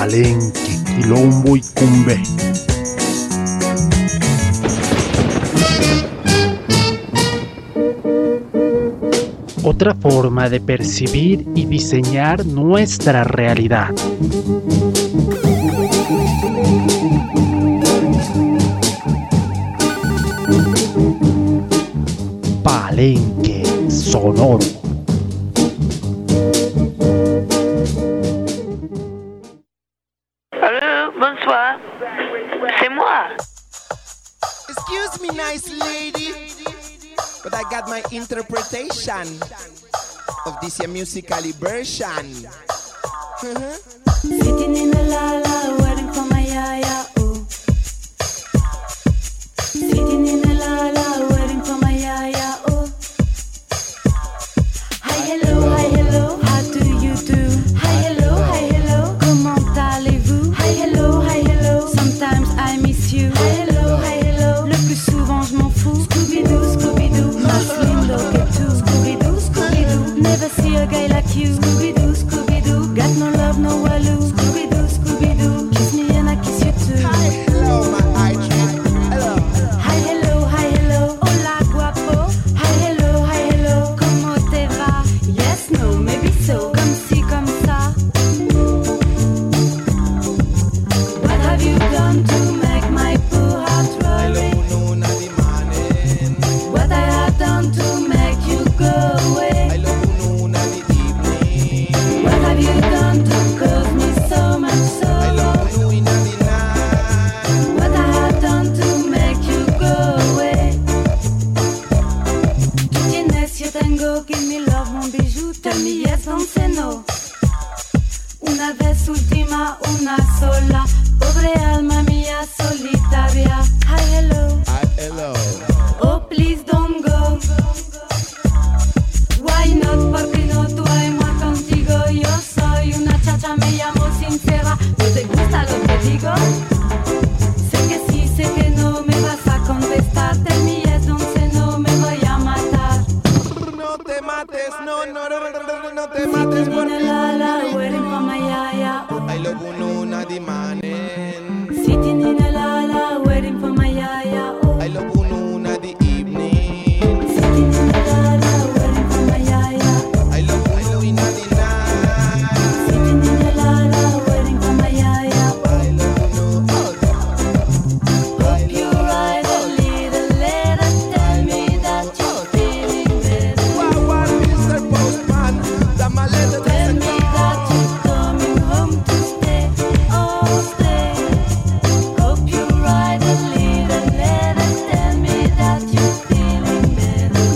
Palenque, Quilombo y Cumbé. Otra forma de percibir y diseñar nuestra realidad. Palenque Sonoro. Allô, bonsoir. C'est moi. Excuse me, nice lady, but I got my interpretation of this here musically version. Sitting in the la waiting for my yaya, oh. Sitting in the la waiting for my yaya, oh. Hi hello, how do you do? Hi hello, comment allez-vous? Hi hello, sometimes I miss you. Hi hello, le plus souvent je m'en fous. Scooby-Doo, más lindo que tú. Scooby-Doo, never see a guy like you. Scooby-Doo, got no love, no waloo. Scooby-Doo, kiss me and I kiss you too. Hi, hello, my archie. Hello. Hi hello, hola guapo. Hi hello, ¿cómo te va? Yes, no, maybe so, comme ci, comme ça. What have you done to make my poor heart rolling? Hello, no, the morning. What I have done to make you go away? Hello, no, the evening. What have you done to cause me so much Hello, sorrow? no, the night. What I have done to make you go away? Tu tienes, yo tengo, give me love, mon bijou. Tell me yes, don't say no. Una vez última, una sola. Pobre alma mía solitaria. Hi, hello. Hi, hello. Oh, please don't go. Why not? Porque no tú y moi contigo. Yo soy una chacha, me llamo sincera. ¿No te gusta lo que digo? Sé que sí, sé que no me vas a contestar. Tell me yes, don't say no, me voy a matar. No te mates, no te mates por Sitting in a la, waiting for my yaya. I love you, no, the morning. Sitting in a la, waiting for my yaya. Oh. I love you, no, the evening. Sitting in a la, waiting for my yaya. I love you, no, the night. Sitting in a la, waiting for my yaya. I love you, no, Hope you write a little letter, tell me that you're feeling better. What, Mr. Postman? That my letter Tell doesn't me that you're coming home to stay, oh stay. Hope you write a little letter, tell me that you're feeling better.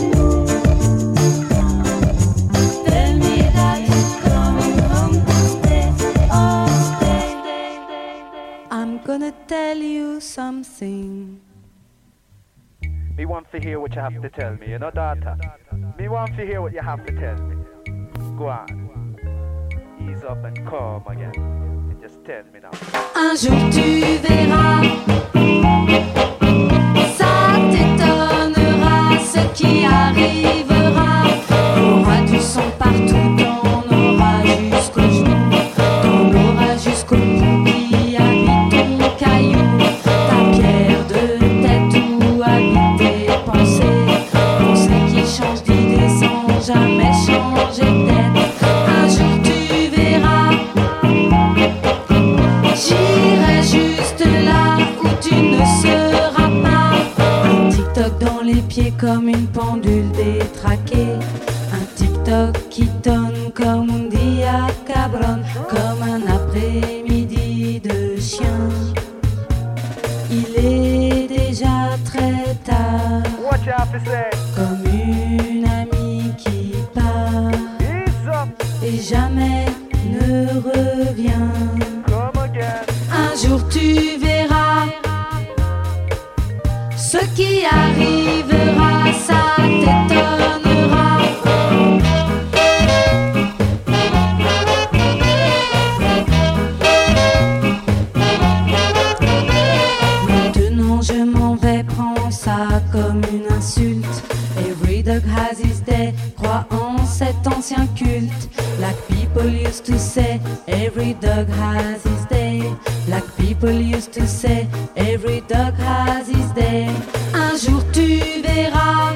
Tell me that you're coming home to stay, oh stay. I'm gonna tell you something. Me want to hear what you have to tell me, you know, daughter. Me want to hear what you have to tell me. Go on. Ease up and calm again. And just tell me now. Un jour tu verras, ça t'étonnera ce qui arrivera. T'auras du sang partout, t'en auras jusqu'au genou, t'en auras jusqu'au bout qui habite ton caillou, ta pierre de tête où habitent tes pensées, pensées qui changent d'idée sans jamais changer de tête. Un jour tu verras. J'irai juste là où tu ne seras pas. Un TikTok dans les pieds comme une pendule détraquée. Un TikTok qui tonne comme un dia cabron, comme un après-midi de chien. Il est déjà très tard, What you have to say? comme une amie qui part Ease up. et jamais ne revient. Come again. Un jour tu verras ce qui arrivera, ça t'étonnera. Maintenant je m'en vais, prends ça comme une insulte. Every dog has his day, crois en cet ancien culte. Like people used to say, every dog has his day. people used to say, every dog has his day. Un jour tu verras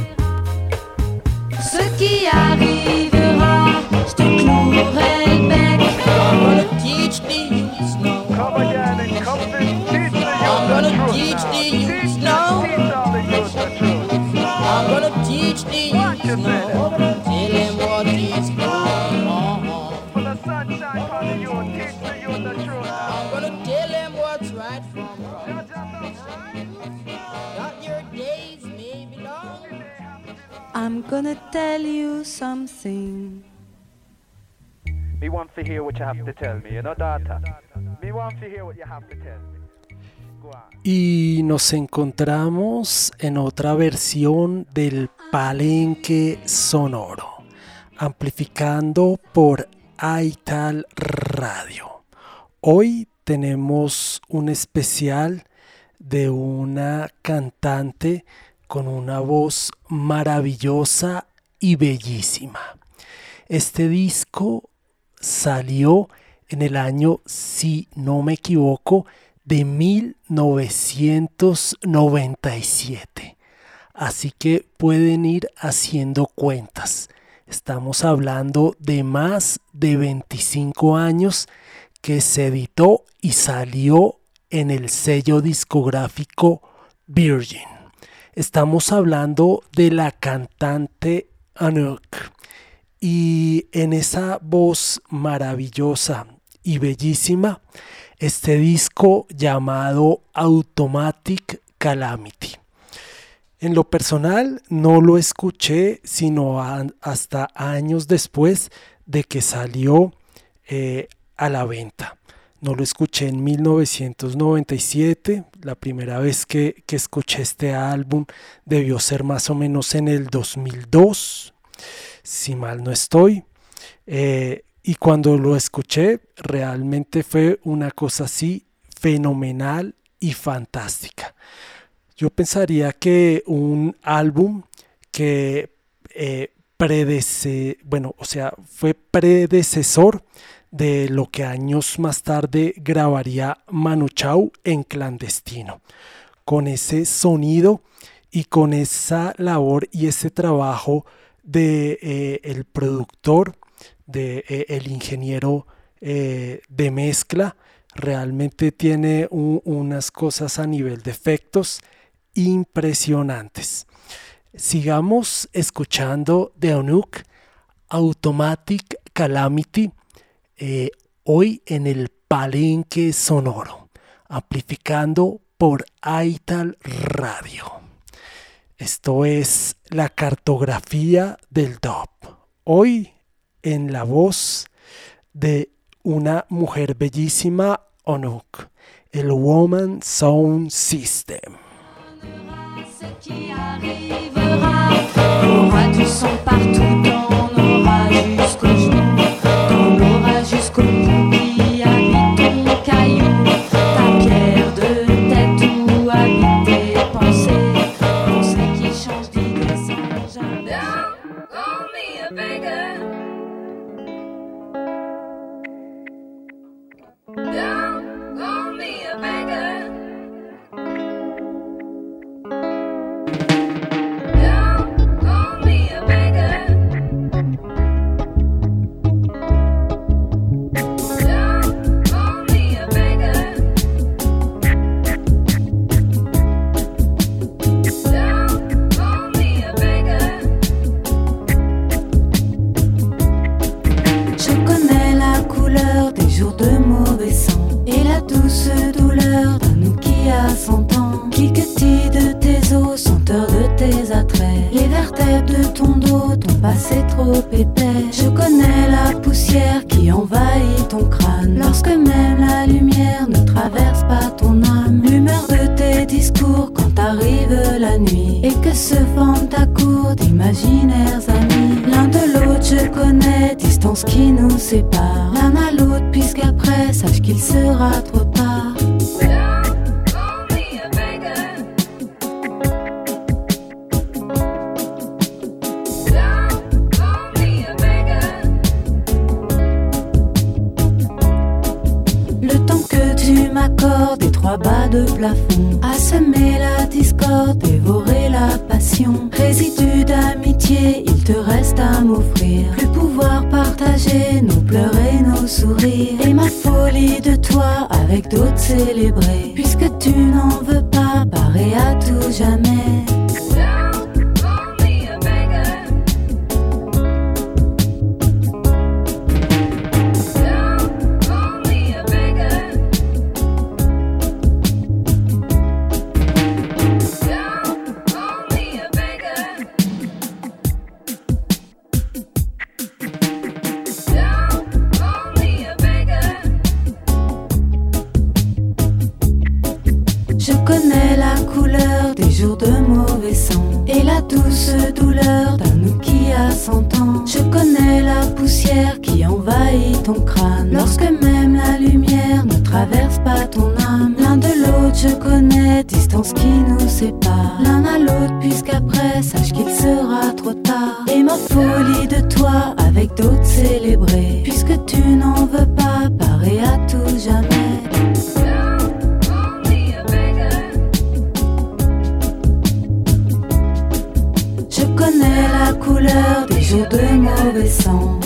ce qui arrivera, je te clouerai le bec. I'm gonna teach the youths now. Come again and come to teach the youth I'm the gonna truth teach now. the youths Teach now. all the youth the truth. I'm gonna teach the What you youths now. say? Tell them what is wrong. For the sunshine for the youth, teach the youth the truth now. I'm gonna tell them what's right from wrong. That your days may be long. I'm gonna tell you something. Me want to hear what you have to tell me, you know, daughter. Me want to hear what you have to tell me. Go on. Y nos encontramos en otra versión del Palenque Sonoro, amplificando por Aital Radio. Hoy tenemos un especial de una cantante con una voz maravillosa y bellísima. Este disco salió en el año, si no me equivoco, de 1997. Así que pueden ir haciendo cuentas. Estamos hablando de más de 25 años que se editó y salió en el sello discográfico Virgin. Estamos hablando de la cantante Anouk. Y en esa voz maravillosa y bellísima, este disco llamado Automatic Calamity. En lo personal no lo escuché sino hasta años después de que salió a la venta. No lo escuché en 1997, la primera vez que escuché este álbum debió ser más o menos en el 2002, si mal no estoy. Y cuando lo escuché realmente fue una cosa así fenomenal y fantástica. Yo pensaría que un álbum que fue predecesor de lo que años más tarde grabaría Manu Chao en Clandestino, con ese sonido y con esa labor y ese trabajo de el productor, de el ingeniero de mezcla. Realmente tiene unas cosas a nivel de efectos impresionantes. Sigamos escuchando de Anouk, Automatic Calamity, hoy en el Palenque Sonoro, amplificando por Aital Radio. Esto es la cartografía del dub. Hoy en la voz de una mujer bellísima, Anouk, el Woman Sound System. Ce qui arrivera, on aura du sang partout, on aura jusqu'au genou, on aura jusqu'au bout qui habite ton caillou, ta pierre de tête où habitent tes pensées, pensées qui changent d'idée sans jamais. Don't call me a beggar. Don't call me a beggar. Don't call me a beggar. Don't call me a beggar. Don't call me a beggar. Je connais la couleur des jours de mauvais sang et la douce douleur d'un nous qui a 100 ans. Cliquetis de tes os, senteur de tes attraits, les vertèbres de ton dos, ton passé trop épais. Je connais la poussière qui envahit ton crâne lorsque même la lumière ne traverse pas ton âme. L'humeur de tes discours quand arrive la nuit et que se forme ta cour d'imaginaires amis. L'un de l'autre je connais, distance qui nous sépare. L'un à l'autre puisqu'après sache qu'il sera trop tard. Le temps que tu m'accordes 3 bas de plafond, à semer la discorde, dévorer la passion. Résidu d'amitié, il te reste à m'offrir. Plus pouvoir partager nos pleurs et nos sourires. Et ma folie de toi avec d'autres célébrer. Puisque tu n'en veux pas, barrer à tout jamais. Douce douleur d'un nous qui a 100 ans. Je connais la poussière qui envahit ton crâne. Lorsque même la lumière ne traverse pas ton âme. L'un de l'autre je connais, distance qui nous sépare. L'un à l'autre puisqu'après sache qu'il sera trop tard. Et ma folie de toi avec d'autres célébrer. Puisque tu n'en veux pas, parer à tout jamais. Je connais la couleur des jours de mauvais sang.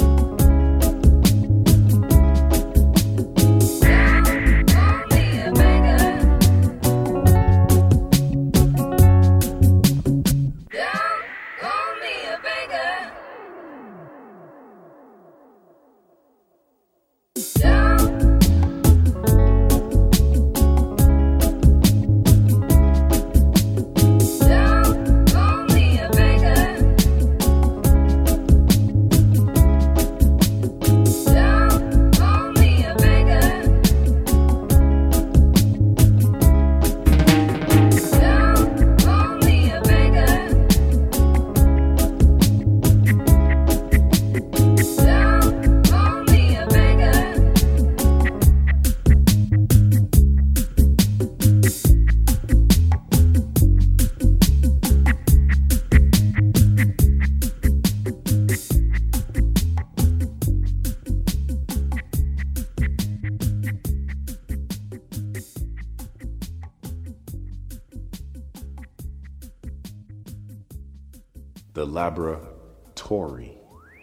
The Laboratory.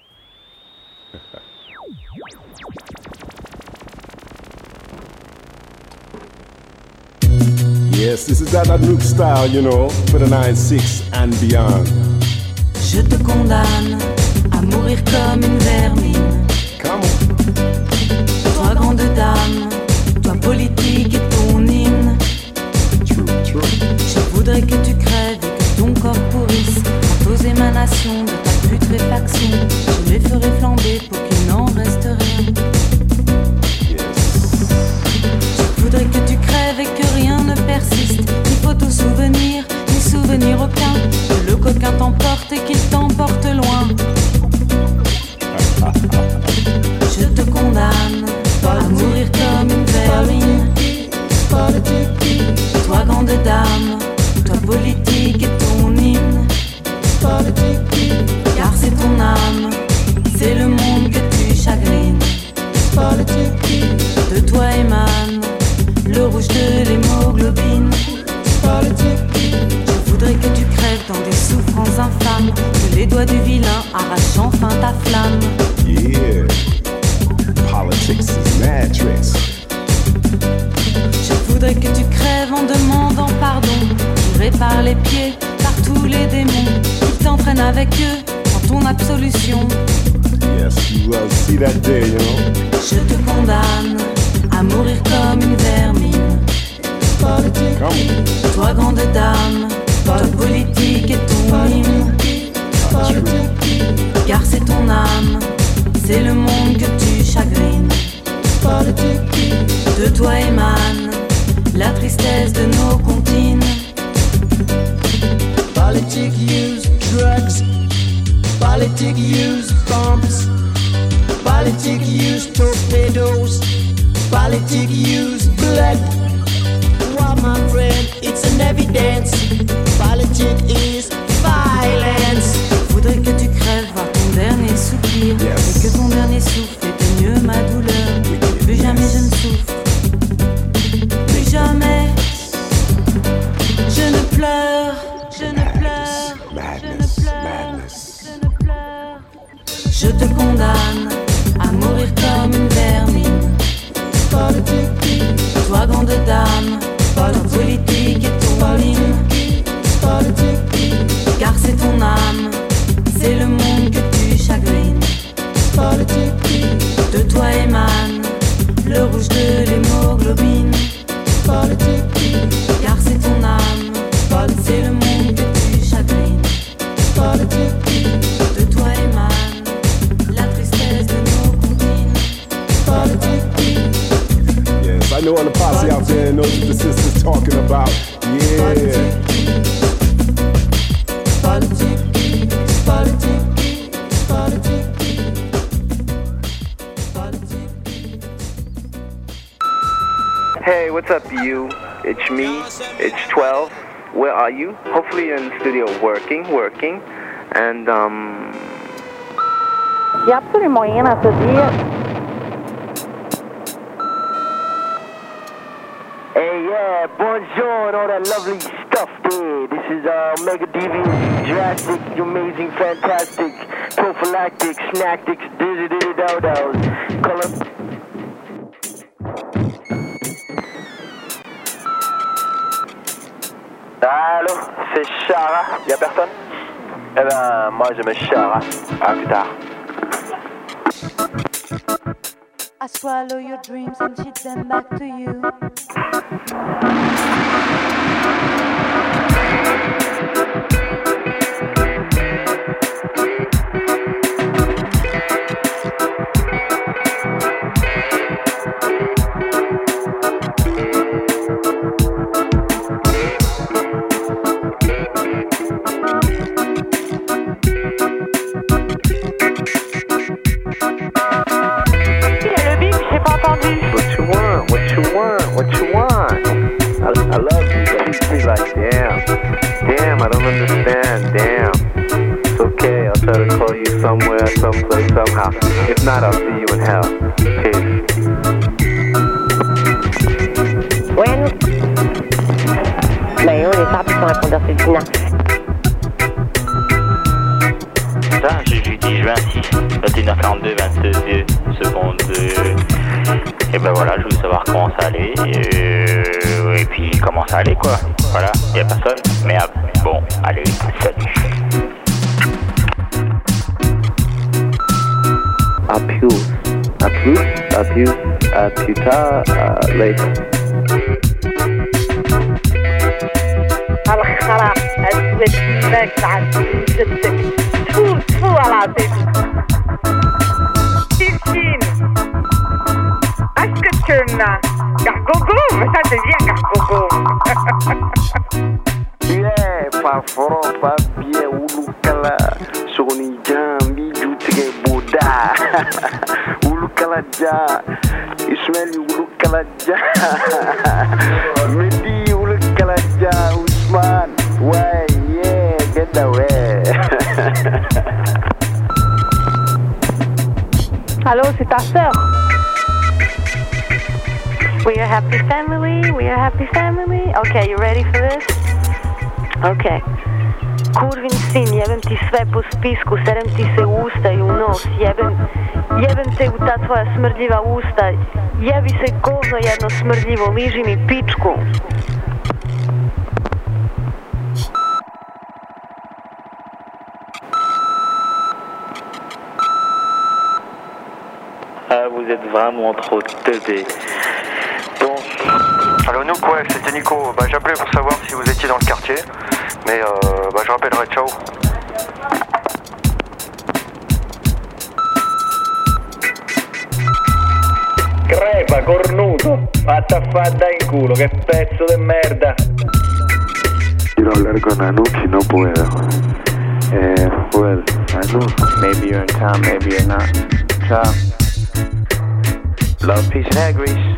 Yes, this is that Nuke style, you know, for the 9-6 and beyond. Je te condamne à mourir comme une vermine. Come on. Toi grande dame, toi politique et ton hymne. True, true. Je voudrais que tu crèves et que ton corps pourrisse. Quant aux émanations de ta putréfaction, je les ferai flamber pour qu'il n'en reste rien. Je voudrais que tu crèves et que rien ne persiste, ni photos souvenirs, ni souvenir aucun. Que le coquin t'emporte et qu'il t'emporte loin. Je te condamne à mourir comme une vermine. Toi grande dame, toi politique et ton hymne. Car c'est ton âme, c'est le monde que tu chagrines. De toi émane le rouge de l'hémoglobine. Je voudrais que tu crèves dans des souffrances infâmes, que les doigts du vilain arrachent enfin ta flamme. Yeah, politics is mad tricks. Je voudrais que tu crèves en demandant pardon, tiré par les pieds par tous les démons qui t'entraînent avec eux en ton absolution. Yes, you will see that day, you know. Je te condamne à mourir comme une vermine. Toi grande dame, toi politique et ton hymne. Car c'est ton âme, c'est le monde que tu chagrines. De toi émane la tristesse de nos comptines. Politic use drugs, politic use bombs, politic use torpedoes, politic use blood. Well, my friend, it's an evidence. Politic is violence. Voudrais que tu crèves, voir ton dernier soupir, Yes. et que ton dernier souffle éteigne ma douleur. Plus jamais je ne souffre, plus jamais. Je te condamne à mourir comme une vermine. Toi grande dame, ta politique est ton hymne. Car c'est ton âme, c'est le monde que tu chagrines. De toi émane le rouge de l'hémoglobine. Car c'est ton âme, c'est le monde que tu chagrines. De toi émane la tristesse de nos comptines. Yes, I know all the posse out there knows what the sister's talking about. Yeah. Hey, what's up, you? It's me. It's 12. Where are you? Hopefully you're in the studio working. And, Il y a absolument rien à te dire. Hey, yeah, bonjour, all that lovely stuff there. This is Mega Deviant, drastic, amazing, fantastic, prophylactic, snacktics, dizzy-dizzy-do-dos. Color. Allô, c'est Chara, y'a personne? Eh ben, moi je me Chara. À plus tard. I swallow your dreams and shit them back to you. I love you, but he's like, damn, I don't understand, damn. It's okay, I'll try to call you somewhere, someplace, somehow. If not, I'll see you in hell. Peace. Bueno. Ben, on est pas pour répondre c'est Tina. Ça, jeudi 26, 21h42, 22 secondes. Et ben voilà, je voulais savoir comment ça allait. Et puis comment ça allait quoi. Voilà, y'a personne. Merde. Bon, allez, salut. À plus tard, later. الخرا اسود باك تعدي جدك تفو على عطيك تيرتين اسكت كرنا كحكوكوم ça devient كحكوكوم Yeah, parforo papie ulukala soni jambi jutige boda ulukala ja Ismail ulukala ja Medi ulukala ja Usman way yeah get away Allô, c'est ta sœur. We're a happy family. Okay, you ready for this? Okay. Kurvin sin, jebem ti sve po spisku, serem ti se u usta i u nos, jebem te u ta tvoja smrdljiva usta, jebi se govno jedno smrdljivo, liži mi pičku. Ah, vous êtes vraiment trop teubés. Bon. Allô Nook, ouais, c'était Nico. Bah j'appelais pour savoir si vous étiez dans le quartier. Mais bah je rappellerai, ciao. Crepa cornuto, fatta fadda in culo, che pezzo de merda. Quiero hablar con Anouk y no puedo. Well, Anouk, maybe you're in town, maybe you're not. Ciao. Love, peace, and hair grease.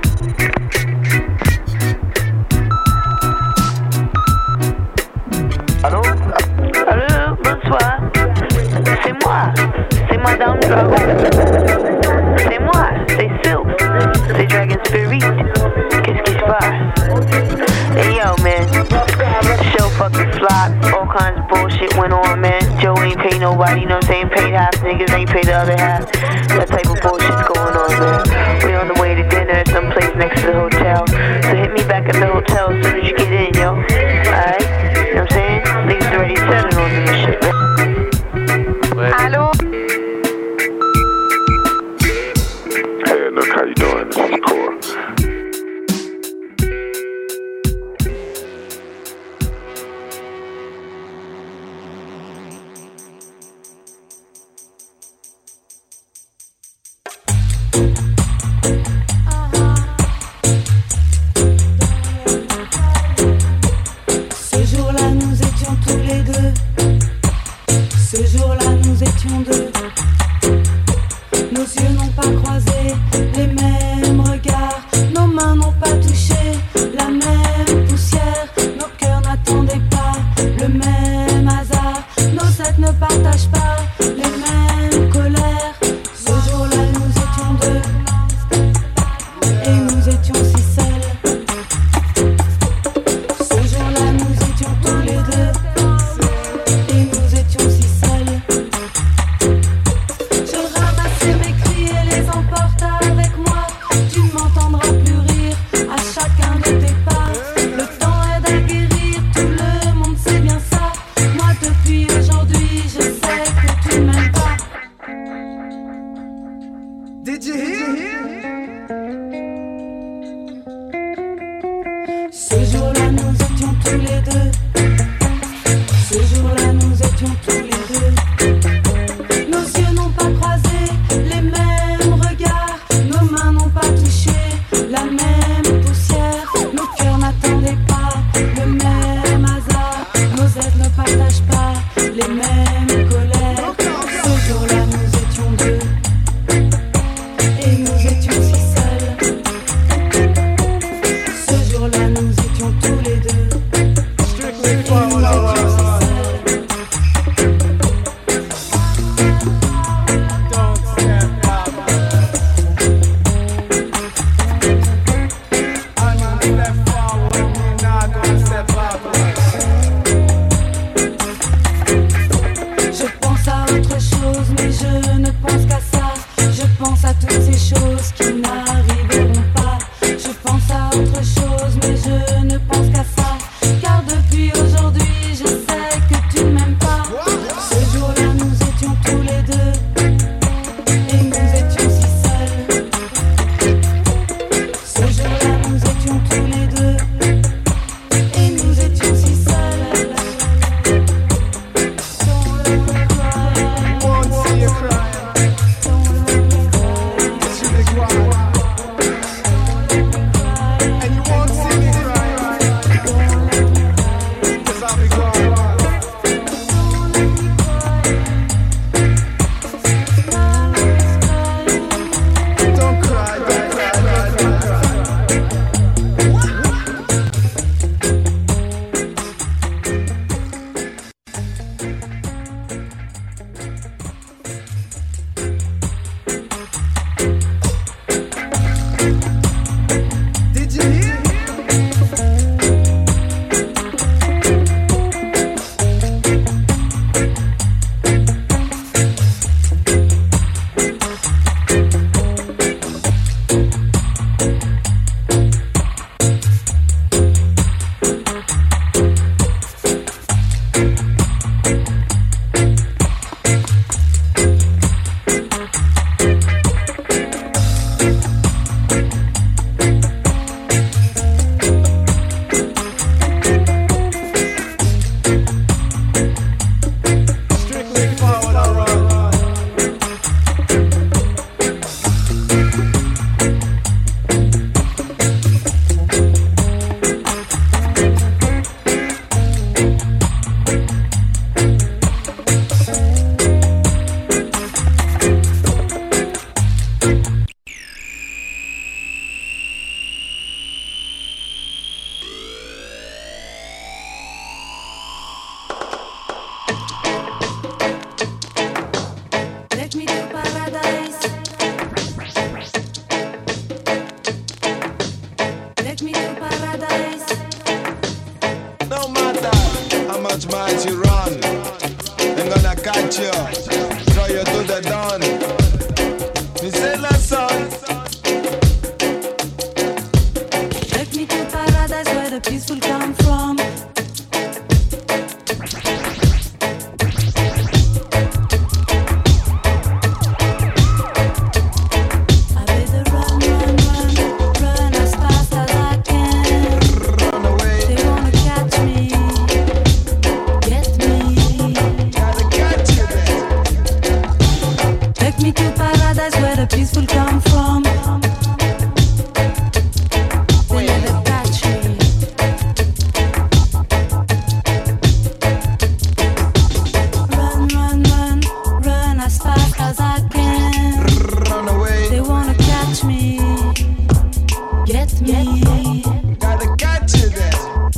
Allô? Allô, bonsoir. C'est moi Madame Dragon. C'est moi, c'est Sylph. C'est Dragon Spirit. Qu'est-ce qui se passe? Hey yo, man. Show fucking flop. All kinds of bullshit went on, man. Joe ain't pay no nobody, you know what I'm saying? Paid half, niggas ain't paid the other half. That type of bullshit's going on, man. We on the way to dinner at some place next to the hotel. So hit me back at the hotel as soon as you get in, yo. Alright? You know what I'm saying? Niggas already settled on this shit, man. Allô? Hey, look, how you doing? This is Core. Ce jour-là, nous étions tous les deux. Ce jour-là, nous étions deux. Nos yeux n'ont pas croisé les mêmes regards. Nos mains n'ont pas touché la même poussière. Nos cœurs n'attendaient pas le même hasard. Nos têtes ne partagent pas les mêmes colères. Ce jour-là, nous étions deux. Et nous étions si seuls. Ce jour-là, nous étions tous les deux. Et nous étions si seuls. Je ramassais mes cris et les emporte avec moi. Tu ne m'entendras plus rire à chacun de tes pas. Le temps aide à guérir, tout le monde sait bien ça. Moi depuis aujourd'hui, je sais que tu ne m'aimes pas. never done. Me say la son. Take me to paradise where the peace will come from. Peace will come from. They never touch me. Run, run, run, run as fast as I can. Run away. They wanna catch me, get me. Gotta catch you then.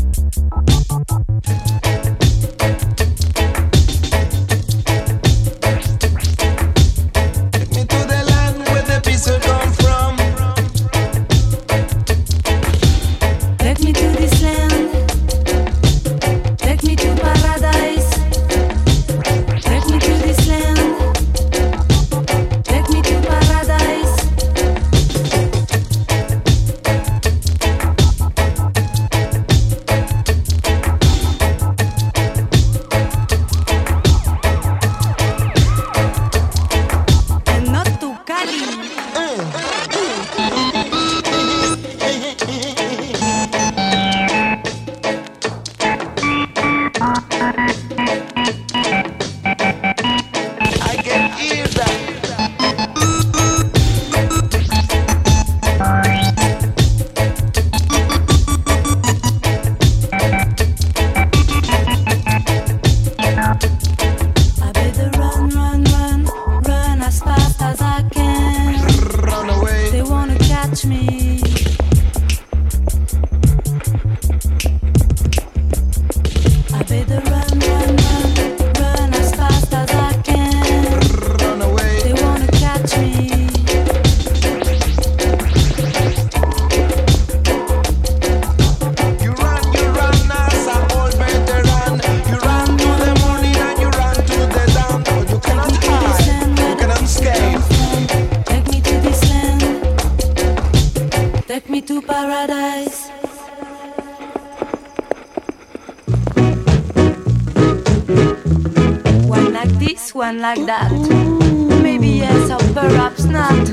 One like that. Maybe yes or perhaps not.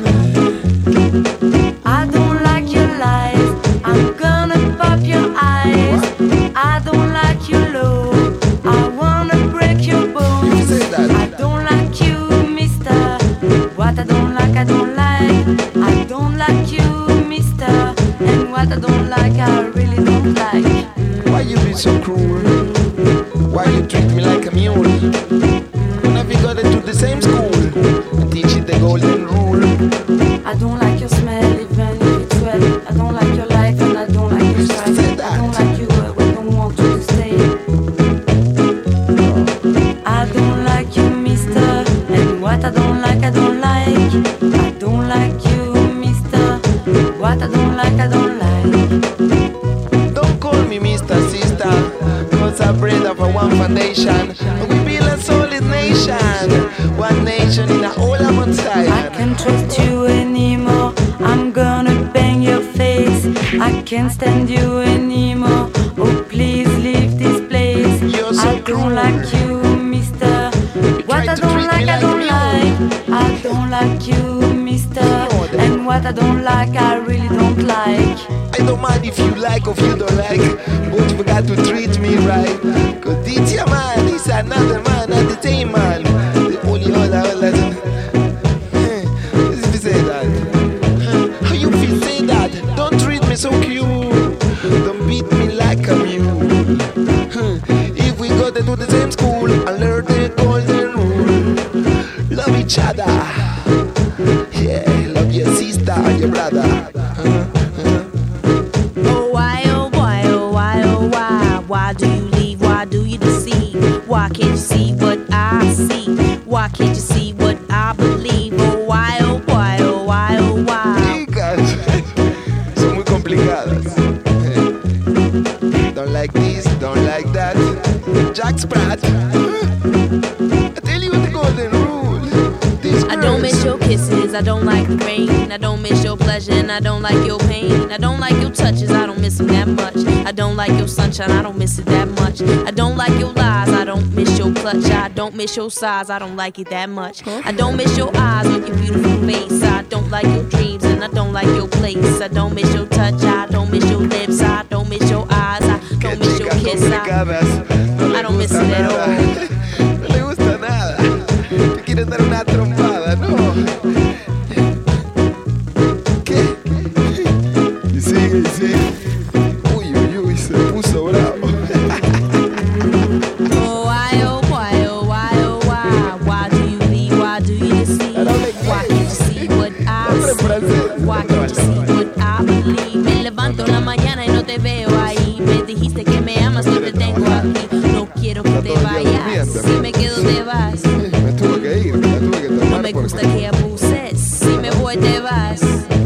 I don't like your lies. I'm gonna pop your eyes. I don't like you low. I wanna break your bones. I don't like you, mister. What I don't like, I don't like. I don't like you, mister. And what I don't like, I really don't like. Why you be so cruel? Why you treat me like a mule? We got into the same school and teach it the golden rule. I don't like your smell even if it's wet. I don't like your life and I don't like your stripes. I don't like you when I don't want you to stay. I don't like you, mister. And what I don't like, I don't like. I don't like you, mister. What I don't like, I don't like. Don't call me Mr. Sister, cause I bred up for one foundation. We build a solid nation, one nation in a whole amount style. I can't trust you anymore. I'm gonna bang your face. I can't stand you anymore. Oh, please leave this place. You're so I don't like you, mister. What I don't like, I don't like. I don't like you, mister. And what I don't like, I really don't like. I don't mind if you like or if you don't like, but you got to treat me right. Cause this your man, this another man, not the same man. The only other. If you say that, how you feel say that? Don't treat me so cute. Don't beat me like a mule. If we go to the same school and learn the golden rule, love each other. Yeah, love your sister and your brother. Why do you leave? Why do you deceive? Why can't you see what I see? Why can't you see what I believe? Oh why, oh why, oh why, oh why? Son muy complicadas. Don't like this, don't like that. Jack Sprat. I tell you the golden rule. This don't miss your kisses, I don't like the rain. I don't miss your pleasure and I don't like your pain. I don't like your touches, I don't miss them that much. I don't like your sunshine, I don't miss it that much. I don't like your lies, I don't miss your clutch. I don't miss your size, I don't like it that much. I don't miss your eyes with your beautiful face. I don't like your dreams and I don't like your place. I don't miss your touch, I don't miss your lips. I don't miss your eyes, I don't miss your kiss. I don't miss it at all. No le gusta nada. Te quieren dar una trompada, ¿no? ¿Qué? Y sigue, y sigue. Uy, uy, uy, se puso bravo. Oh, why, oh, why, oh, why, oh, why? Why do you leave? Why do you deceive? Why can't you see what I see? Why can't you see what I believe? Me levanto en la mañana y no te veo ahí. Me dijiste que me amas, yo te tengo aquí. No quiero que te vayas. Si me quedo, te vas. Me tuve que ir, me tuve que tomar. No me gusta que abuses. Si me voy, te vas.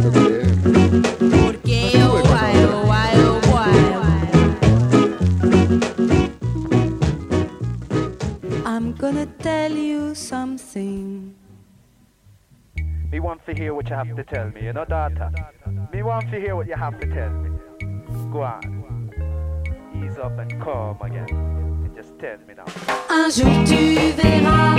Porque oh, why, oh, why, oh, why? I'm gonna tell you something. Me want to hear what you have to tell me, you know, daughter. Me want to hear what you have to tell me. Go on. Ease up and calm again. And just tell me now. Un jour tu verras.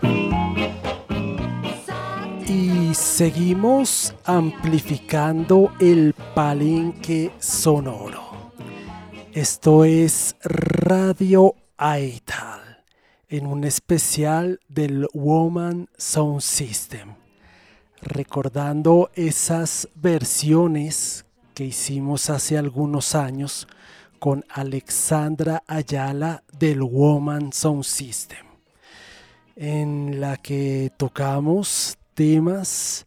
Y seguimos amplificando el palenque sonoro. Esto es Radio Aital en un especial del Woman Sound System, recordando esas versiones que hicimos hace algunos años con Alexandra Ayala del Woman Sound System, en la que tocamos temas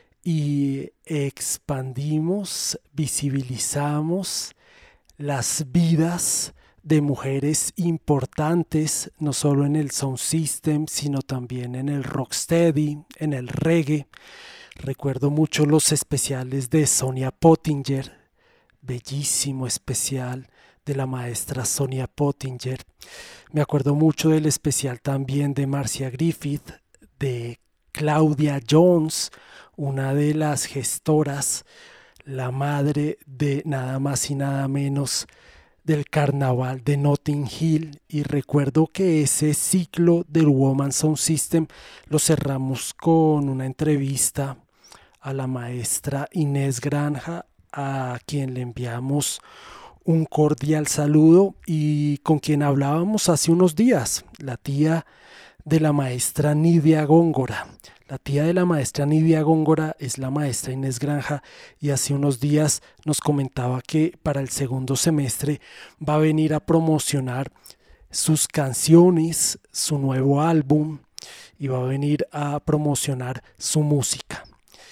y expandimos, visibilizamos las vidas de mujeres importantes, no solo en el sound system, sino también en el rocksteady, en el reggae. Recuerdo mucho los especiales de Sonia Pottinger, bellísimo especial de la maestra Sonia Pottinger. Me acuerdo mucho del especial también de Marcia Griffith, de Claudia Jones, una de las gestoras, la madre de nada más y nada menos del carnaval de Notting Hill, y recuerdo que ese ciclo del Woman Sound System lo cerramos con una entrevista a la maestra Inés Granja, a quien le enviamos un cordial saludo y con quien hablábamos hace unos días, la tía de la maestra Nidia Góngora. La tía de la maestra Nidia Góngora es la maestra Inés Granja, y hace unos días nos comentaba que para el segundo semestre va a venir a promocionar sus canciones, su nuevo álbum, y va a venir a promocionar su música.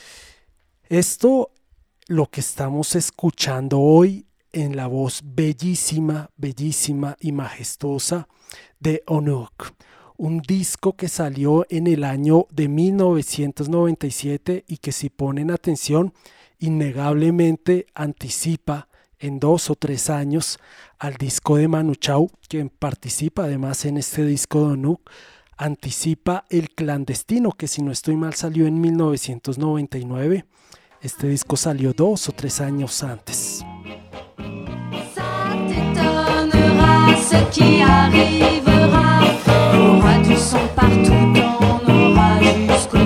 Esto, lo que estamos escuchando hoy en la voz bellísima, bellísima y majestuosa de Onuk. Un disco que salió en el año de 1997 y que, si ponen atención, innegablemente anticipa en 2 o 3 años al disco de Manu Chao, quien participa además en este disco de Onuk. Anticipa El Clandestino, que si no estoy mal salió en 1999. Este disco salió 2 o 3 años antes. Ça t'étonnera ce qui arrivera. Aura du sang partout, t'en auras jusqu'au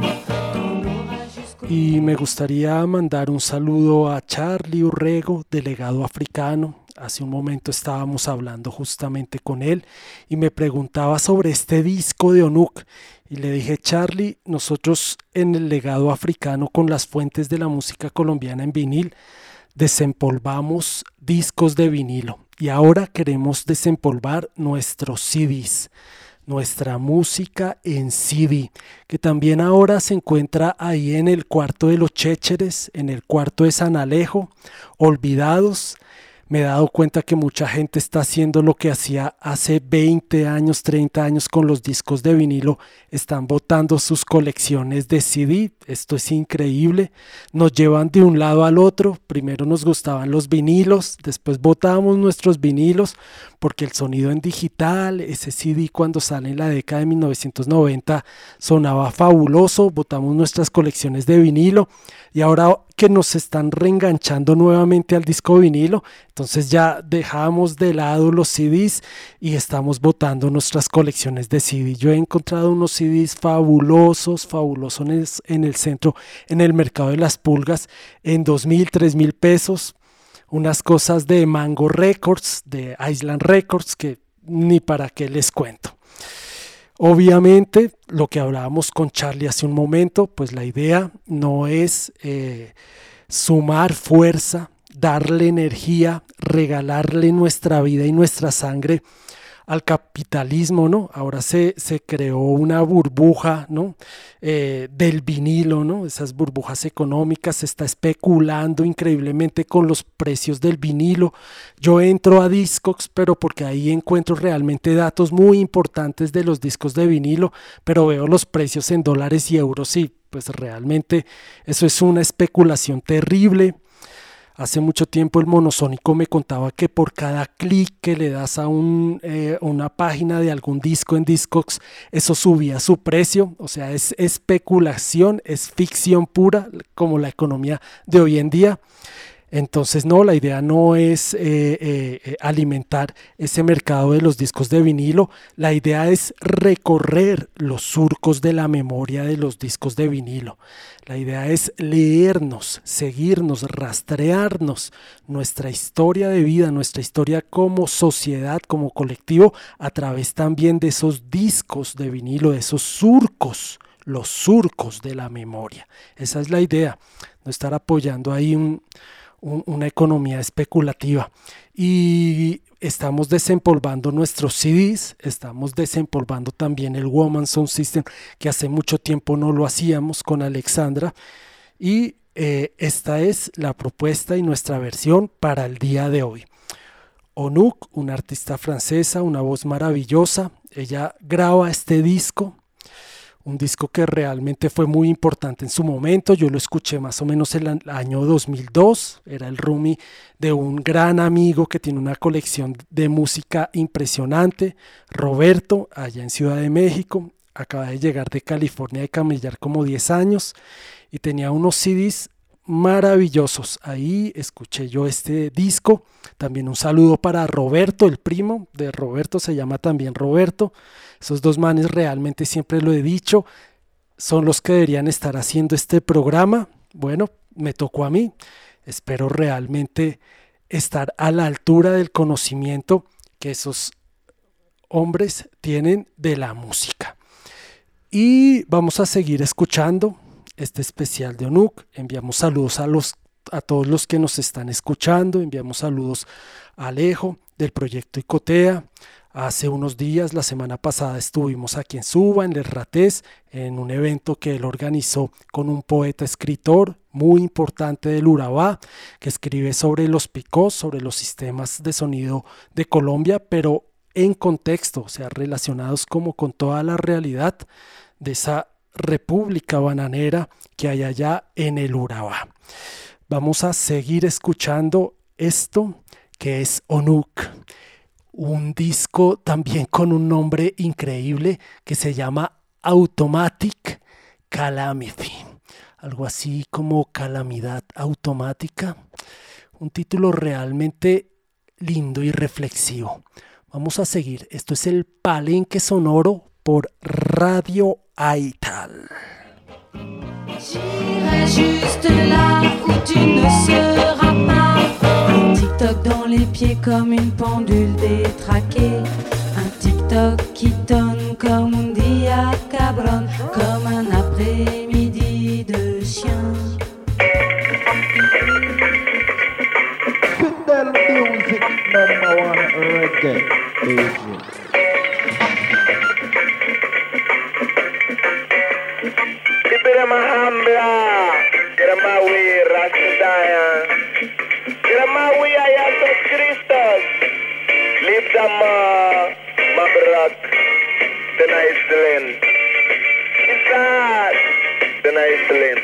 genou. Y me gustaría mandar un saludo a Charlie Urrego, delegado africano. Hace un momento estábamos hablando justamente con él y me preguntaba sobre este disco de Onuk. Y le dije: Charlie, nosotros en el legado africano, con las fuentes de la música colombiana en vinil, desempolvamos discos de vinilo. Y ahora queremos desempolvar nuestros CDs, nuestra música en CD, que también ahora se encuentra ahí en el cuarto de los Chécheres, en el cuarto de San Alejo, olvidados, me he dado cuenta que mucha gente está haciendo lo que hacía hace 20 años, 30 años con los discos de vinilo. Están botando sus colecciones de CD. Esto es increíble. Nos llevan de un lado al otro. Primero nos gustaban los vinilos, después botábamos nuestros vinilos porque el sonido en digital, ese CD cuando sale en la década de 1990 sonaba fabuloso. Botamos nuestras colecciones de vinilo y ahora que nos están reenganchando nuevamente al disco vinilo, entonces ya dejamos de lado los CDs y estamos botando nuestras colecciones de CD. Yo he encontrado unos CDs fabulosos en el centro, en el mercado de las pulgas, en 2,000, 3,000 pesos. Unas cosas de Mango Records, de Island Records, que ni para qué les cuento. Obviamente, lo que hablábamos con Charlie hace un momento, pues la idea no es sumar fuerza, darle energía, regalarle nuestra vida y nuestra sangre al capitalismo, ¿no? Ahora se creó una burbuja, ¿no? Del vinilo, ¿no? Esas burbujas económicas, se está especulando increíblemente con los precios del vinilo. Yo entro a Discogs, pero porque ahí encuentro realmente datos muy importantes de los discos de vinilo, pero veo los precios en dólares y euros y pues realmente eso es una especulación terrible. Hace mucho tiempo el Monosónico me contaba que por cada clic que le das a una página de algún disco en Discogs, eso subía su precio. O sea, es especulación, es ficción pura, como la economía de hoy en día. Entonces, no, la idea no es alimentar ese mercado de los discos de vinilo. La idea es recorrer los surcos de la memoria de los discos de vinilo. La idea es leernos, seguirnos, rastrearnos nuestra historia de vida, nuestra historia como sociedad, como colectivo, a través también de esos discos de vinilo, de esos surcos, los surcos de la memoria. Esa es la idea, no estar apoyando ahí una economía especulativa. Y estamos desempolvando nuestros CDs, estamos desempolvando también el Woman Sound System, que hace mucho tiempo no lo hacíamos con Alexandra, y esta es la propuesta y nuestra versión para el día de hoy. Onuc, una artista francesa, una voz maravillosa, ella graba este disco, un disco que realmente fue muy importante en su momento. Yo lo escuché más o menos en el año 2002, era el roomie de un gran amigo que tiene una colección de música impresionante, Roberto, allá en Ciudad de México. Acaba de llegar de California, de camellar como 10 años y tenía unos CDs maravillosos. Ahí escuché yo este disco. También un saludo para Roberto, el primo de Roberto, se llama también Roberto. Esos dos manes realmente, siempre lo he dicho, son los que deberían estar haciendo este programa. Bueno, me tocó a mí. Espero realmente estar a la altura del conocimiento que esos hombres tienen de la música. Y vamos a seguir escuchando este especial de Onuc. Enviamos saludos a todos los que nos están escuchando. Enviamos saludos a Alejo del proyecto Icotea. Hace unos días, la semana pasada, estuvimos aquí en Suba, en Les Ratés, en un evento que él organizó con un poeta escritor muy importante del Urabá, que escribe sobre los picós, sobre los sistemas de sonido de Colombia, pero en contexto, o sea, relacionados como con toda la realidad de esa república bananera que hay allá en el Urabá. Vamos a seguir escuchando esto que es Onuc, un disco también con un nombre increíble que se llama Automatic Calamity, algo así como calamidad automática, un título realmente lindo y reflexivo. Vamos a seguir, esto es el Palenque Sonoro por Radio Aital. J'irai juste là où tu ne seras pas. Un TikTok dans les pieds comme une pendule détraquée. Un TikTok qui tonne comme un dia cabron, comme un après-midi de chien. Fidel Music #1 reggae agent. Get in my way, Rastadian. Get in my way, I have to scream. Sama, Mabrak, Tenaistelin. Isat, Tenaistelin.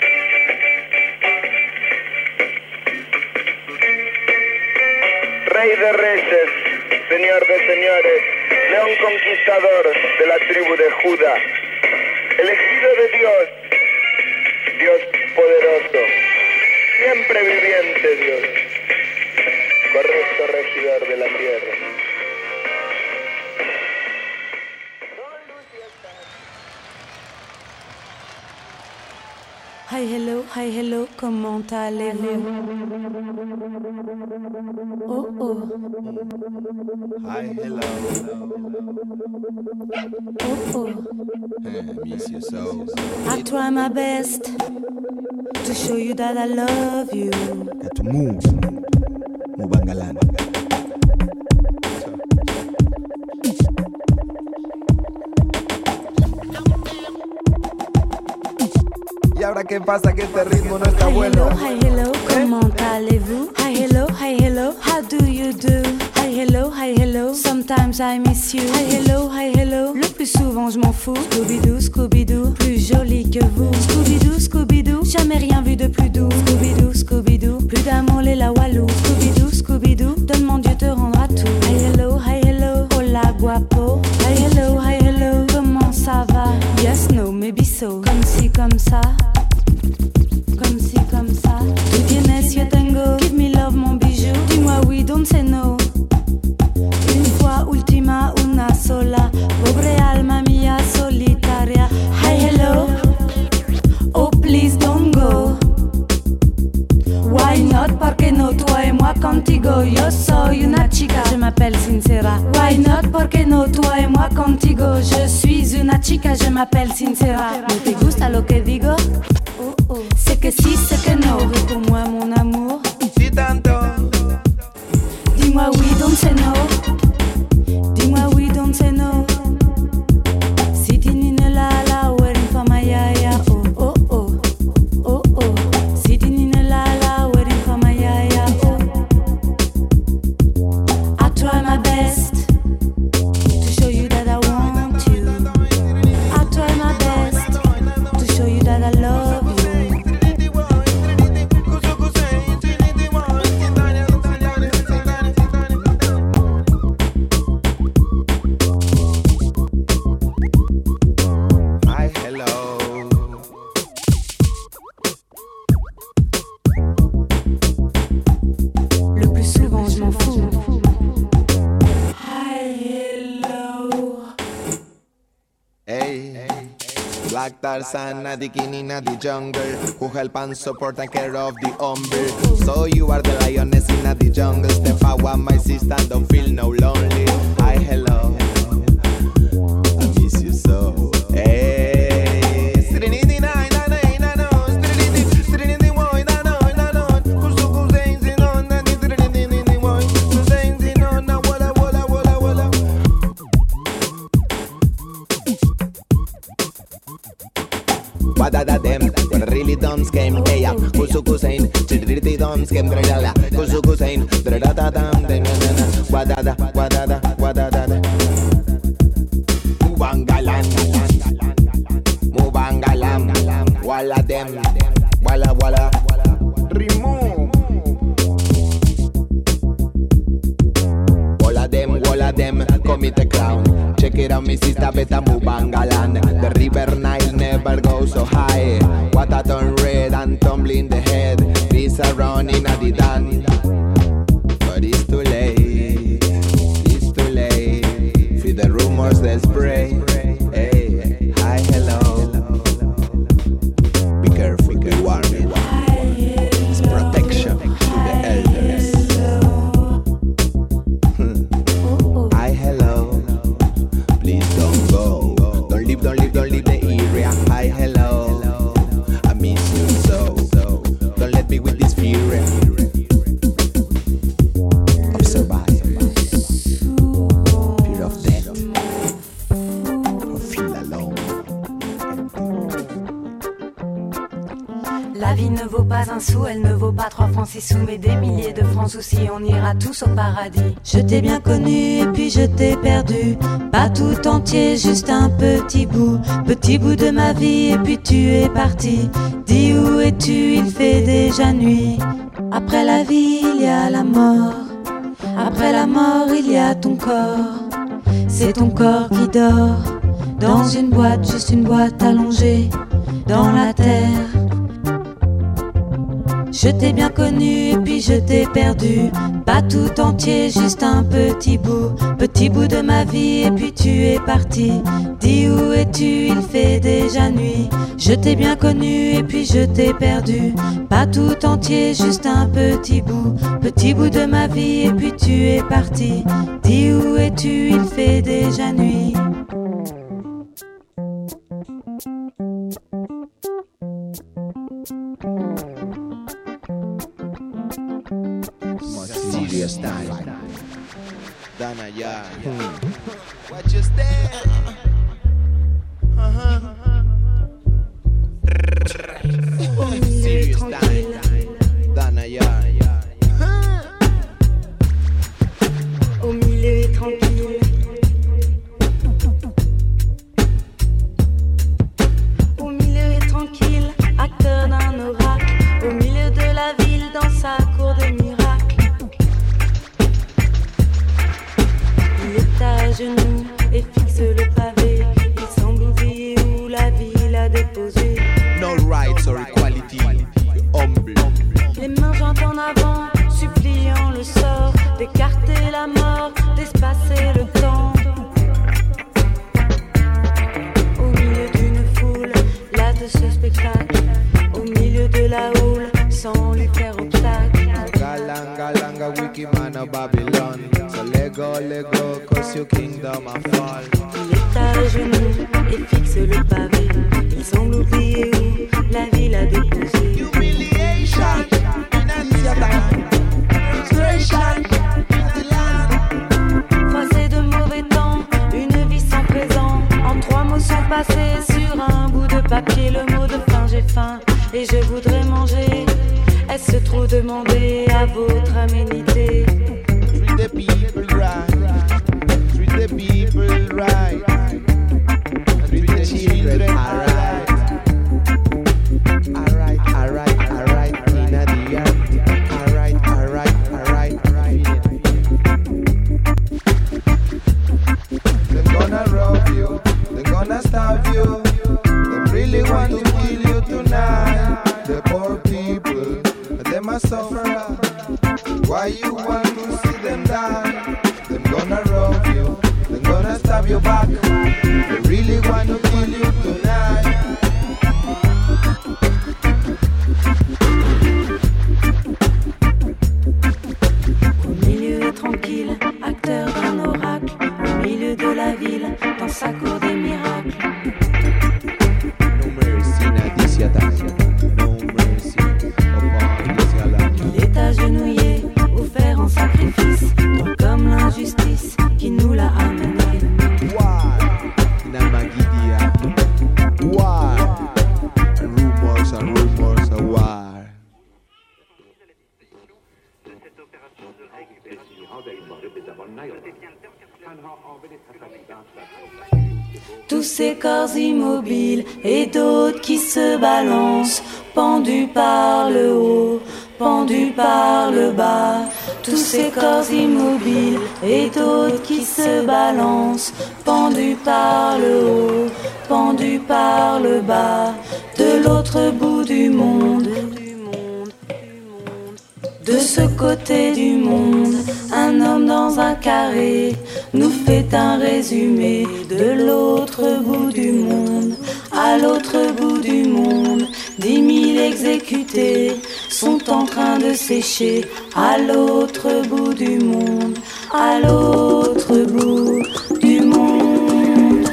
Rey de reyes, señor de señores, león conquistador de la tribu de Judá, elegido de Dios, Dios poderoso, siempre viviente Dios, correcto regidor de la tierra. Hi hello, comment allez-vous? Oh oh. Hi hello. Oh oh. Miss you so. I try my best to show you that I love you. Got to move. Mubangalan. ¿Y ahora qué pasa? Que este ritmo no está bueno. Hi hello, comment allez-vous? Hi hello, how do you do? Hi hello, sometimes I miss you. Hi hello, le plus souvent je m'en fous. Scooby-Doo, Scooby-Doo, plus joli que vous. Scooby-Doo, Scooby-Doo, jamais rien vu de plus doux. Scooby-Doo, Scooby-Doo, plus d'amour les la walou. Scooby-Doo, Scooby-Doo, donne mon Dieu te rendra tout. Hi hello, hola guapo. Hi hello, comment ça va? Yes, no, maybe so. Comme si, comme ça. Comme si, comme ça. Tú tienes, yo tengo. Give me love, mon bijou. Dis-moi oui, don't say no. Une fois, última, una sola. Pobre alma mía solitaria. Hi, hello. Oh, please don't go. Why not? Porque no, toi et moi contigo. Yo soy una chica, je m'appelle Sincera. Why not? Porque no, toi et moi contigo. Je suis una chica, je m'appelle Sincera. ¿No te gusta lo que digo? Sé que sí, sé que no. Réponds-moi mon amour. Si tanto. Dis-moi oui, don't say no. Dis-moi oui, don't say no. Sitting in a la la, waiting for my yaya. Oh oh oh, oh oh. Sitting in a la la, waiting for my yaya. Oh. I try my best to show you that I want you. I try my best to show you that I love you. Black Tarzan, the king in the jungle, who help and support and care of the humble. So you are the lioness in the jungle. Step out, my sister, don't feel no lonely. Hi, hello, I miss you so. Hey. Wadada them, really dumb scam, hey ya, kusukusain, chidriti dumb scam, drala, kusukusain, drada dam, wadada, wadada, wadada, Mubangalan, Mubangalam, wala them, wala wala, remove, wala them, commit a clown. Check it out, my sister, better Mubangalan. The river Nile never goes so high. Water turn red and tumble in the head. Peace around in the dan. But it's too late. It's too late. Feel the rumors that spray. Hey, hi, hello. Be careful, be warning. It's protection to the elders. Hi, hello. Please don't go. Don't leave the area. Hi, hello. I miss you so. La vie ne vaut pas un sou, elle ne vaut pas 3 francs 6 sous, mais des milliers de francs soucis, on ira tous au paradis. Je t'ai bien connu et puis je t'ai perdu, pas tout entier, juste un petit bout de ma vie et puis tu es parti. Dis où es-tu, il fait déjà nuit. Après la vie, il y a la mort. Après la mort, il y a ton corps. C'est ton corps qui dort dans une boîte, juste une boîte allongée dans la terre. Je t'ai bien connu et puis je t'ai perdu, pas tout entier, juste un petit bout de ma vie et puis tu es parti. Dis où es-tu, il fait déjà nuit. Je t'ai bien connu et puis je t'ai perdu, pas tout entier, juste un petit bout de ma vie et puis tu es parti. Dis où es-tu, il fait déjà nuit. Serious time. Dana, yeah. Watch your step. Serious time. Dana, yeah. Au milieu et tranquille. Au milieu et tranquille, acteur d'un oracle. Au milieu de la ville, dans sa cour des miracles. Il est à genoux et fixe le pavé. Il semble oublier où la vie l'a déposé. No rights or equality. Humble. Les mains jointes en avant, suppliant le sort d'écarter la mort, d'espacer le temps. Au milieu d'une foule, là de ce spectacle, au milieu de la houle, sans lui faire obstacle. Galanga, langa, wiki man of Babylon. So Lego, cause your kingdom a fall. Il est à genoux et fixe le pavé. Il semble oublier où la vie l'a déposé. Humiliation, frustration, froissé de mauvais temps, une vie sans présent. En 3 mots sont passés sur un bout de papier. Le mot de fin, j'ai faim et je voudrais manger. Est-ce trop demander à votre aménité? Treat the people right. Treat the people right. Treat the children alright. Alright, inna the yard. Alright. They're gonna rob you, they're gonna starve you. They really want to kill you tonight. The poor people, they must suffer. Why you want to see them die? They're gonna rob you, they're gonna stab you back. They really want to kill you tonight. Au milieu tranquille, acteur d'un oracle. Au milieu de la ville, dans sa cour des miracles. No mercy, Nadicia Dacia. No mercy upon this galaxy. Il est agenouillé, offert en sacrifice, tout comme l'injustice qui nous l'a amené. Why? Namagidia. Why? Rumors and why? Tous ces corps immobiles et d'autres qui se balancent, pendus par le haut, pendus par le bas. Tous ces corps immobiles et d'autres qui se balancent, pendus par le haut, pendus par le bas. De l'autre bout du monde, de ce côté du monde, un homme dans un carré nous fait un résumé de l'autre bout du monde. À l'autre bout du monde, 10 000 exécutés sont en train de sécher. À l'autre bout du monde, à l'autre bout du monde.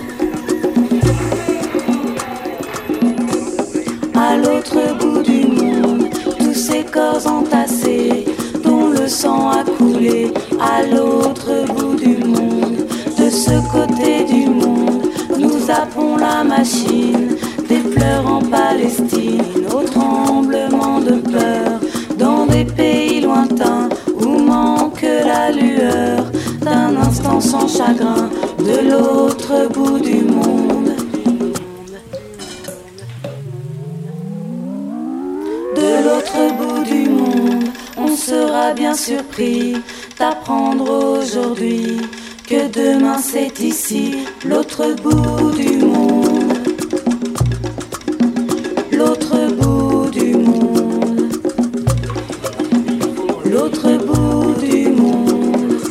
À l'autre bout du monde, tous ces corps entassés dont le sang a coulé. À l'autre bout du monde, de ce côté du monde, nous appelons la machine des pleurs en Palestine, au tremblement de peur, dans des pays lointains où manque la lueur d'un instant sans chagrin de l'autre bout du monde. De l'autre bout du monde, on sera bien surpris d'apprendre aujourd'hui que demain c'est ici, l'autre bout du monde. L'autre bout du monde. L'autre bout du monde.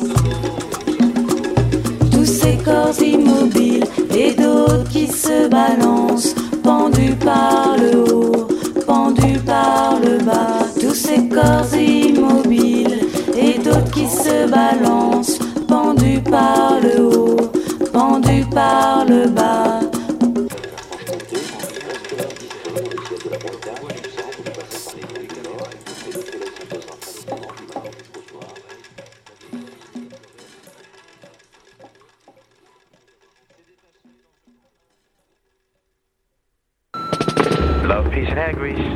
Tous ces corps immobiles et d'autres qui se balancent, pendus par le haut, pendus par le bas. Tous ces corps immobiles et d'autres qui se balancent, pendus par le haut, pendus par le bas. Love, peace, and hair grease.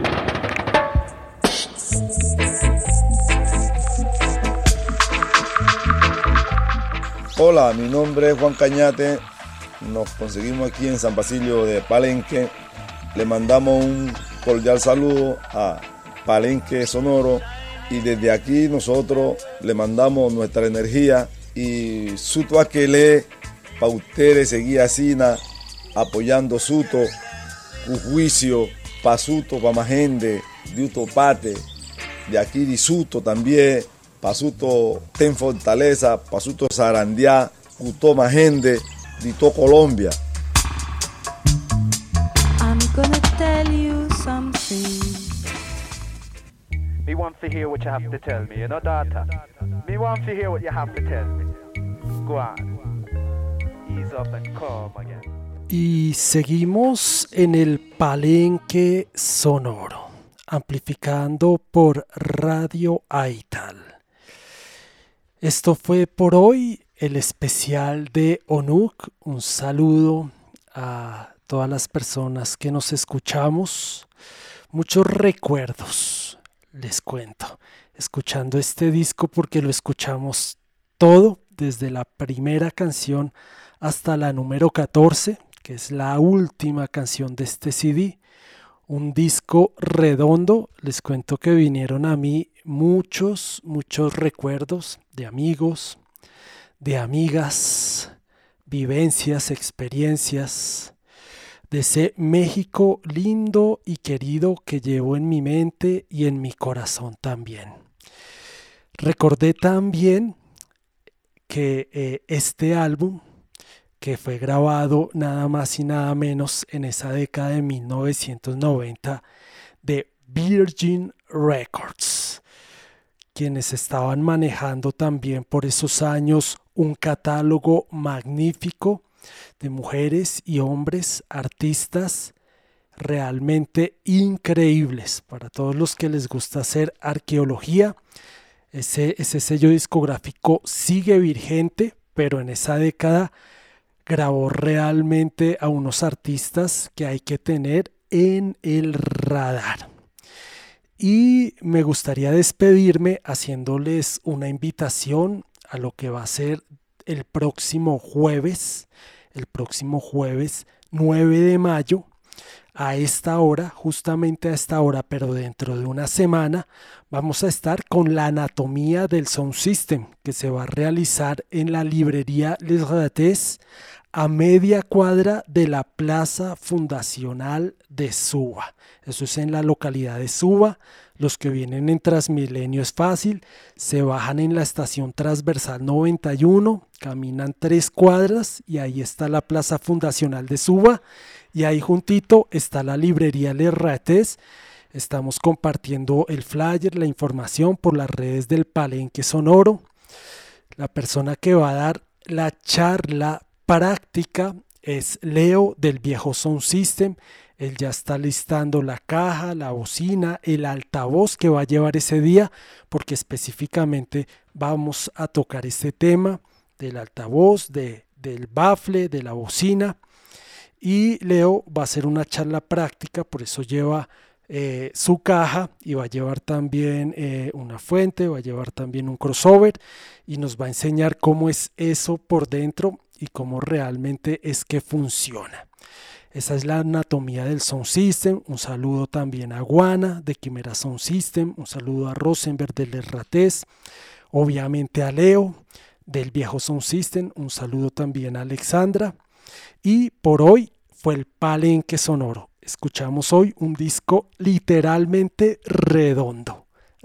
Hola, mi nombre es Juan Cañate. Nos conseguimos aquí en San Basilio de Palenque. Le mandamos un cordial saludo a Palenque Sonoro. Y desde aquí nosotros le mandamos nuestra energía y Suto Aquelé para ustedes seguir así, apoyando Suto, juicio, pa Suto, pa más gente, de Utopate, de aquí de Suto también, pa Suto ten fortaleza, pa Suto Sarandiá, Cutó más gente, de todo Colombia. I'm gonna tell you something. Me want to hear what you have to tell me, you know, daughter. Me want to hear what you have to tell me. Go on. Ease up and calm again. Y seguimos en el Palenque Sonoro, amplificando por Radio Aital. Esto fue por hoy el especial de Onuk. Un saludo a todas las personas que nos escuchamos. Muchos recuerdos, les cuento, escuchando este disco porque lo escuchamos todo, desde la primera canción hasta la número 14, que es la última canción de este CD. Un disco redondo. Les cuento que vinieron a mí muchos recuerdos de amigos, de amigas, vivencias, experiencias, de ese México lindo y querido que llevo en mi mente y en mi corazón también. Recordé también que este álbum, que fue grabado nada más y nada menos en esa década de 1990 de Virgin Records, quienes estaban manejando también por esos años un catálogo magnífico de mujeres y hombres artistas realmente increíbles. Para todos los que les gusta hacer arqueología, ese sello discográfico sigue vigente, pero en esa década grabó realmente a unos artistas que hay que tener en el radar. Y me gustaría despedirme haciéndoles una invitación a lo que va a ser el próximo jueves 9 de mayo, a esta hora, justamente a esta hora, pero dentro de una semana, vamos a estar con la anatomía del Sound System, que se va a realizar en la librería Les Ratés, a media cuadra de la Plaza Fundacional de Suba. Eso es en la localidad de Suba. Los que vienen en Transmilenio es fácil, se bajan en la estación transversal 91, caminan 3 cuadras y ahí está la Plaza Fundacional de Suba, y ahí juntito está la librería Les Ratés. Estamos compartiendo el flyer, la información por las redes del Palenque Sonoro. La persona que va a dar la charla práctica es Leo del Viejo Sound System. Él ya está listando la caja, la bocina, el altavoz que va a llevar ese día, porque específicamente vamos a tocar este tema del altavoz, del bafle, de la bocina. Y Leo va a hacer una charla práctica, por eso lleva su caja y va a llevar también una fuente, va a llevar también un crossover y nos va a enseñar cómo es eso por dentro y cómo realmente es que funciona. Esa es la anatomía del Sound System. Un saludo también a Guana de Quimera Sound System, un saludo a Rosenberg del Erratés, obviamente a Leo del Viejo Sound System, un saludo también a Alexandra. Y por hoy fue el Palenque Sonoro. Escuchamos hoy un disco literalmente redondo.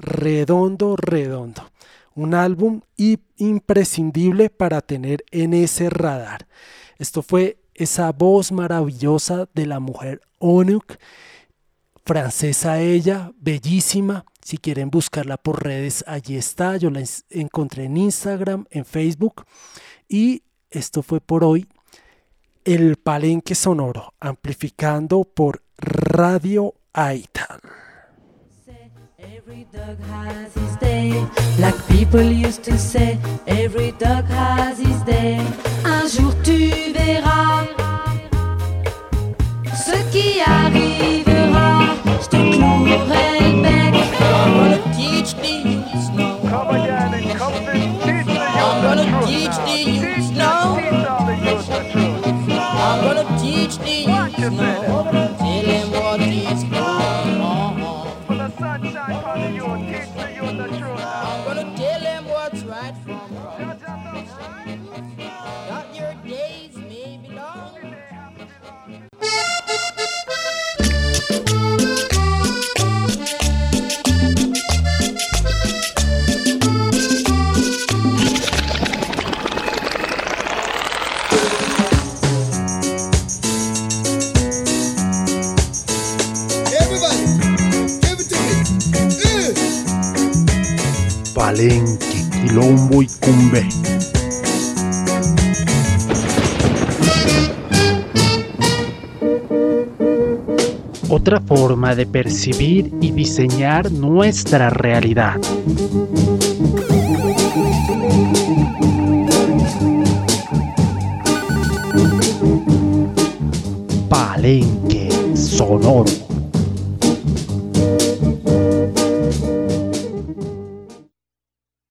Un álbum imprescindible para tener en ese radar. Esto fue esa voz maravillosa de la mujer Onuk, francesa ella, bellísima. Si quieren buscarla por redes, allí está. Yo la encontré en Instagram, en Facebook. Y esto fue por hoy el Palenque Sonoro, amplificando por Radio Aital. Every dog has his day, like people used to say. Every dog has his day. Un jour tu verras ce qui arrivera. Je te clouerai le bec. I'm gonna teach the youths now. Come again and come to teach the I'm gonna youth teach the the truth. youths Teach now. all the youth the truth. I'm gonna teach the youths now. Tell them what is going on. For the sunshine for the youth, teach the youth the truth. I'm gonna tell them what's right from wrong. That your days may be long. Palenque, Quilombo y Cumbé. Otra forma de percibir y diseñar nuestra realidad. Palenque Sonoro.